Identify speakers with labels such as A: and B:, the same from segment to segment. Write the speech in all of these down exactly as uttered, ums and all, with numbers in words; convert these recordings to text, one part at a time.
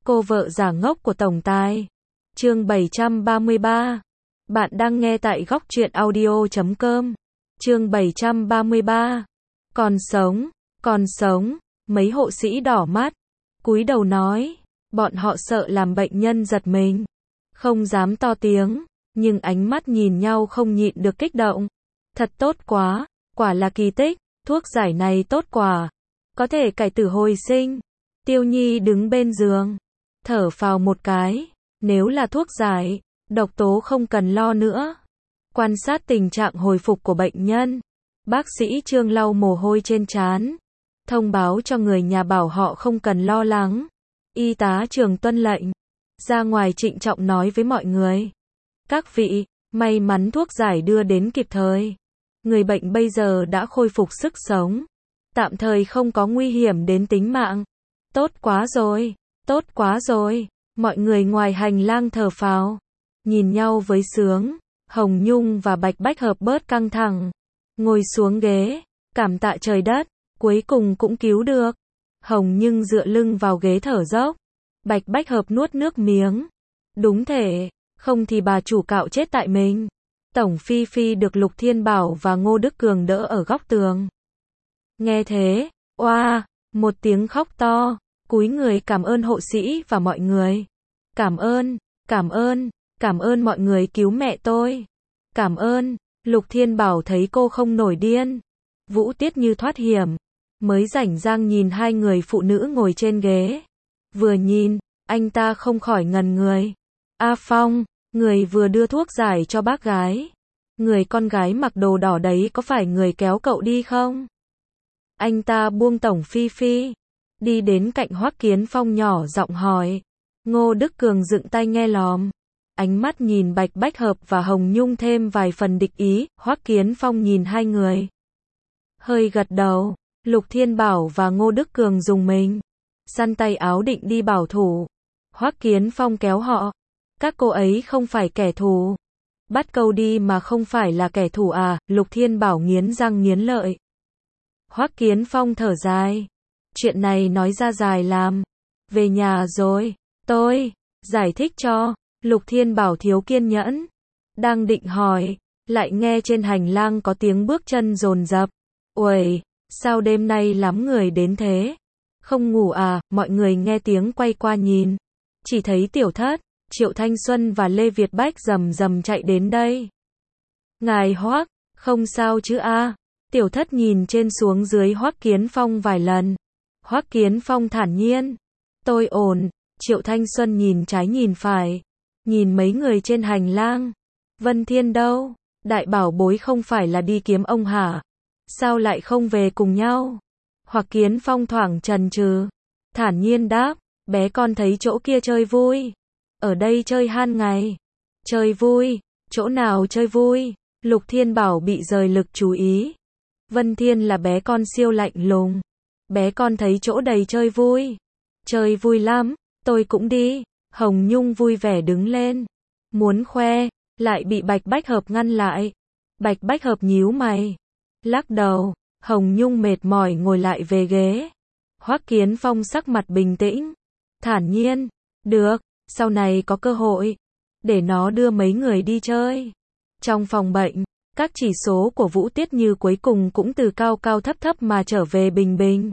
A: Cô vợ giả ngốc của tổng tài. Chương bảy trăm ba mươi ba. Bạn đang nghe tại góc truyện audio chấm com. Chương bảy trăm ba mươi ba. Còn sống, còn sống, mấy hộ sĩ đỏ mắt, cúi đầu nói, bọn họ sợ làm bệnh nhân giật mình, không dám to tiếng, nhưng ánh mắt nhìn nhau không nhịn được kích động. Thật tốt quá, quả là kỳ tích, thuốc giải này tốt quá, có thể cải tử hồi sinh. Tiêu Nhi đứng bên giường, thở phào một cái, nếu là thuốc giải, độc tố không cần lo nữa. Quan sát tình trạng hồi phục của bệnh nhân, bác sĩ Trương lau mồ hôi trên trán, thông báo cho người nhà bảo họ không cần lo lắng. Y tá Trường tuân lệnh, ra ngoài trịnh trọng nói với mọi người. Các vị, may mắn thuốc giải đưa đến kịp thời. Người bệnh bây giờ đã khôi phục sức sống, tạm thời không có nguy hiểm đến tính mạng. Tốt quá rồi, tốt quá rồi. Mọi người ngoài hành lang thở phào, nhìn nhau với sướng. Hồng Nhung và Bạch Bách Hợp bớt căng thẳng, ngồi xuống ghế, cảm tạ trời đất, cuối cùng cũng cứu được. Hồng Nhung dựa lưng vào ghế thở dốc, Bạch Bách Hợp nuốt nước miếng. Đúng thể, không thì bà chủ cạo chết tại mình. Tổng Phi Phi được Lục Thiên Bảo và Ngô Đức Cường đỡ ở góc tường. Nghe thế, oa, một tiếng khóc to, cúi người cảm ơn hộ sĩ và mọi người. Cảm ơn, cảm ơn, cảm ơn mọi người cứu mẹ tôi. Cảm ơn. Lục Thiên Bảo thấy cô không nổi điên, Vũ Tiết như thoát hiểm, mới rảnh rang nhìn hai người phụ nữ ngồi trên ghế. Vừa nhìn, anh ta không khỏi ngần người. A Phong, người vừa đưa thuốc giải cho bác gái, người con gái mặc đồ đỏ đấy có phải người kéo cậu đi không? Anh ta buông Tổng Phi Phi, đi đến cạnh Hoắc Kiến Phong nhỏ giọng hỏi. Ngô Đức Cường dựng tai nghe lòm, ánh mắt nhìn Bạch Bách Hợp và Hồng Nhung thêm vài phần địch ý. Hoắc Kiến Phong nhìn hai người, hơi gật đầu. Lục Thiên Bảo và Ngô Đức Cường dùng mình, săn tay áo định đi bảo thủ. Hoắc Kiến Phong kéo họ. Các cô ấy không phải kẻ thù. Bắt câu đi mà không phải là kẻ thù à? Lục Thiên Bảo nghiến răng nghiến lợi. Hoắc Kiến Phong thở dài. Chuyện này nói ra dài làm. Về nhà rồi, tôi giải thích cho. Lục Thiên Bảo thiếu kiên nhẫn, đang định hỏi, lại nghe trên hành lang có tiếng bước chân dồn dập. Uầy, sao đêm nay lắm người đến thế? Không ngủ à? Mọi người nghe tiếng quay qua nhìn, chỉ thấy Tiểu Thất, Triệu Thanh Xuân và Lê Việt Bách rầm rầm chạy đến đây. Ngài Hoắc, không sao chứ a? Tiểu Thất nhìn trên xuống dưới Hoắc Kiến Phong vài lần. Hoắc Kiến Phong thản nhiên, tôi ổn. Triệu Thanh Xuân nhìn trái nhìn phải, nhìn mấy người trên hành lang. Vân Thiên đâu? Đại bảo bối không phải là đi kiếm ông hả? Sao lại không về cùng nhau? Hoắc Kiến Phong thoảng chần chừ, thản nhiên đáp, bé con thấy chỗ kia chơi vui, ở đây chơi han ngày. Chơi vui? Chỗ nào chơi vui? Lục Thiên Bảo bị rời lực chú ý. Vân Thiên là bé con siêu lạnh lùng. Bé con thấy chỗ đầy chơi vui. Chơi vui lắm, tôi cũng đi. Hồng Nhung vui vẻ đứng lên, muốn khoe, lại bị Bạch Bách Hợp ngăn lại. Bạch Bách Hợp nhíu mày, lắc đầu. Hồng Nhung mệt mỏi ngồi lại về ghế. Hoắc Kiến Phong sắc mặt bình tĩnh, thản nhiên, được, sau này có cơ hội, để nó đưa mấy người đi chơi. Trong phòng bệnh, các chỉ số của Vũ Tiết Như cuối cùng cũng từ cao cao thấp thấp mà trở về bình bình.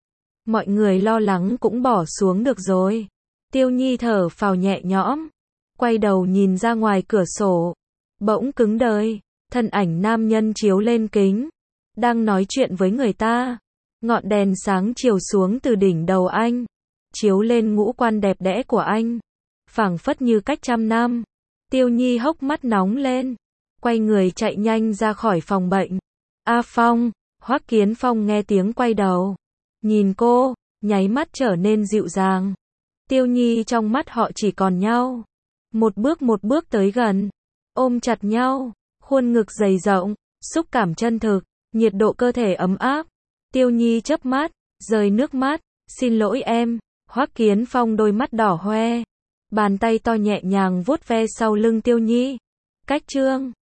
A: Mọi người lo lắng cũng bỏ xuống được rồi. Tiêu Nhi thở phào nhẹ nhõm, quay đầu nhìn ra ngoài cửa sổ, bỗng cứng đờ, thân ảnh nam nhân chiếu lên kính, đang nói chuyện với người ta. Ngọn đèn sáng chiếu xuống từ đỉnh đầu anh, chiếu lên ngũ quan đẹp đẽ của anh, phảng phất như cách trăm năm. Tiêu Nhi hốc mắt nóng lên, quay người chạy nhanh ra khỏi phòng bệnh. A Phong, Hoắc Kiến Phong nghe tiếng quay đầu, nhìn cô, nháy mắt trở nên dịu dàng. Tiêu Nhi trong mắt họ chỉ còn nhau. Một bước một bước tới gần, ôm chặt nhau, khuôn ngực dày rộng, xúc cảm chân thực, nhiệt độ cơ thể ấm áp. Tiêu Nhi chớp mắt, rơi nước mắt, xin lỗi em. Hoắc Kiến Phong đôi mắt đỏ hoe, bàn tay to nhẹ nhàng vuốt ve sau lưng Tiêu Nhi. Cách trương,